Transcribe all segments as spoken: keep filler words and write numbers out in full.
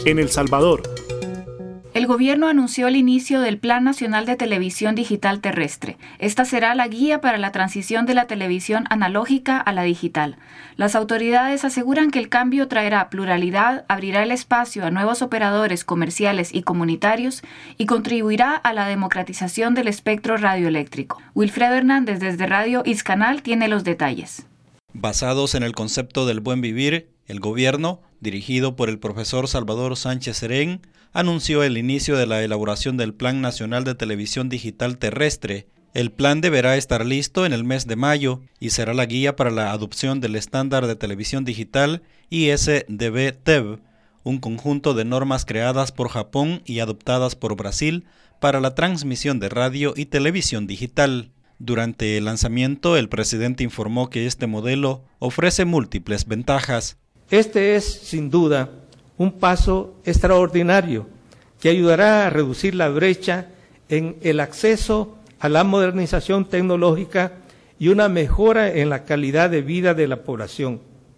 en El Salvador. El gobierno anunció el inicio del Plan Nacional de Televisión Digital Terrestre. Esta será la guía para la transición de la televisión analógica a la digital. Las autoridades aseguran que el cambio traerá pluralidad, abrirá el espacio a nuevos operadores comerciales y comunitarios y contribuirá a la democratización del espectro radioeléctrico. Wilfredo Hernández desde Radio Iscanal tiene los detalles. Basados en el concepto del buen vivir, el gobierno, dirigido por el profesor Salvador Sánchez Serén, anunció el inicio de la elaboración del Plan Nacional de Televisión Digital Terrestre. El plan deberá estar listo en el mes de mayo y será la guía para la adopción del estándar de televisión digital I S D B T E V, un conjunto de normas creadas por Japón y adoptadas por Brasil para la transmisión de radio y televisión digital. Durante el lanzamiento, el presidente informó que este modelo ofrece múltiples ventajas. Este es, sin duda, un paso extraordinario que ayudará a reducir la brecha en el acceso a la modernización tecnológica y una mejora en la calidad de vida de la población,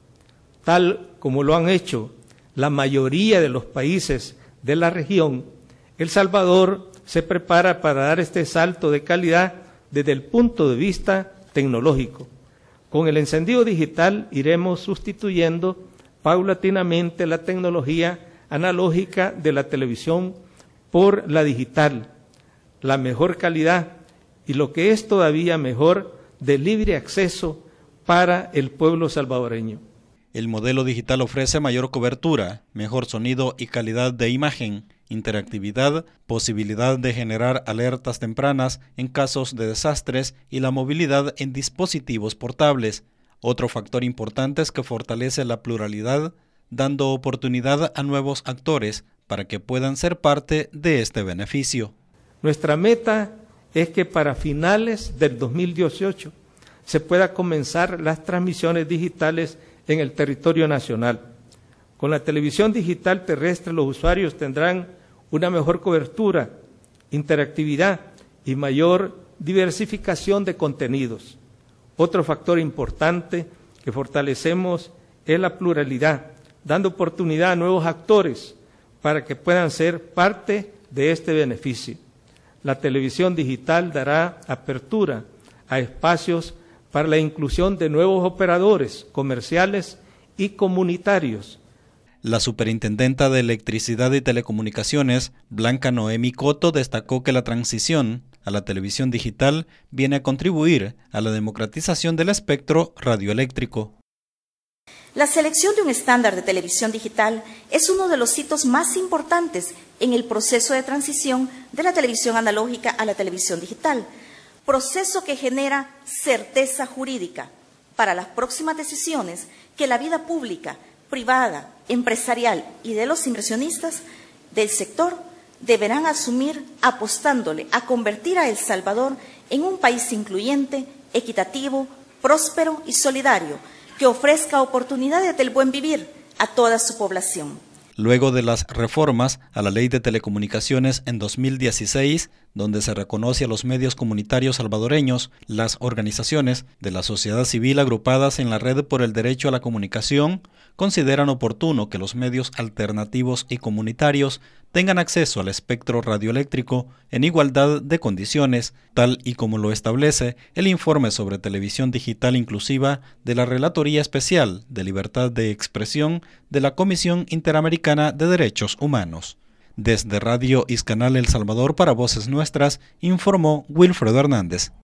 tal como lo han hecho la mayoría de los países de la región. El Salvador se prepara para dar este salto de calidad desde el punto de vista tecnológico. Con el encendido digital iremos sustituyendo paulatinamente la tecnología analógica de la televisión por la digital, la mejor calidad y lo que es todavía mejor, de libre acceso para el pueblo salvadoreño. El modelo digital ofrece mayor cobertura, mejor sonido y calidad de imagen, interactividad, posibilidad de generar alertas tempranas en casos de desastres y la movilidad en dispositivos portables. Otro factor importante es que fortalece la pluralidad, dando oportunidad a nuevos actores para que puedan ser parte de este beneficio. Nuestra meta es que para finales del dos mil dieciocho se pueda comenzar las transmisiones digitales en el territorio nacional. Con la televisión digital terrestre los usuarios tendrán una mejor cobertura, interactividad y mayor diversificación de contenidos. Otro factor importante que fortalecemos es la pluralidad, dando oportunidad a nuevos actores para que puedan ser parte de este beneficio. La televisión digital dará apertura a espacios para la inclusión de nuevos operadores comerciales y comunitarios. La superintendenta de Electricidad y Telecomunicaciones, Blanca Noemi Coto, destacó que la transición a la televisión digital viene a contribuir a la democratización del espectro radioeléctrico. La selección de un estándar de televisión digital es uno de los hitos más importantes en el proceso de transición de la televisión analógica a la televisión digital, proceso que genera certeza jurídica para las próximas decisiones que la vida pública, privada, empresarial y de los inversionistas del sector deberán asumir apostándole a convertir a El Salvador en un país incluyente, equitativo, próspero y solidario, que ofrezca oportunidades del buen vivir a toda su población. Luego de las reformas a la Ley de Telecomunicaciones en dos mil dieciséis, donde se reconoce a los medios comunitarios salvadoreños, las organizaciones de la sociedad civil agrupadas en la Red por el Derecho a la Comunicación, consideran oportuno que los medios alternativos y comunitarios tengan acceso al espectro radioeléctrico en igualdad de condiciones, tal y como lo establece el informe sobre televisión digital inclusiva de la Relatoría Especial de Libertad de Expresión de la Comisión Interamericana de Derechos Humanos. Desde Radio Iscanal El Salvador para Voces Nuestras, informó Wilfredo Hernández.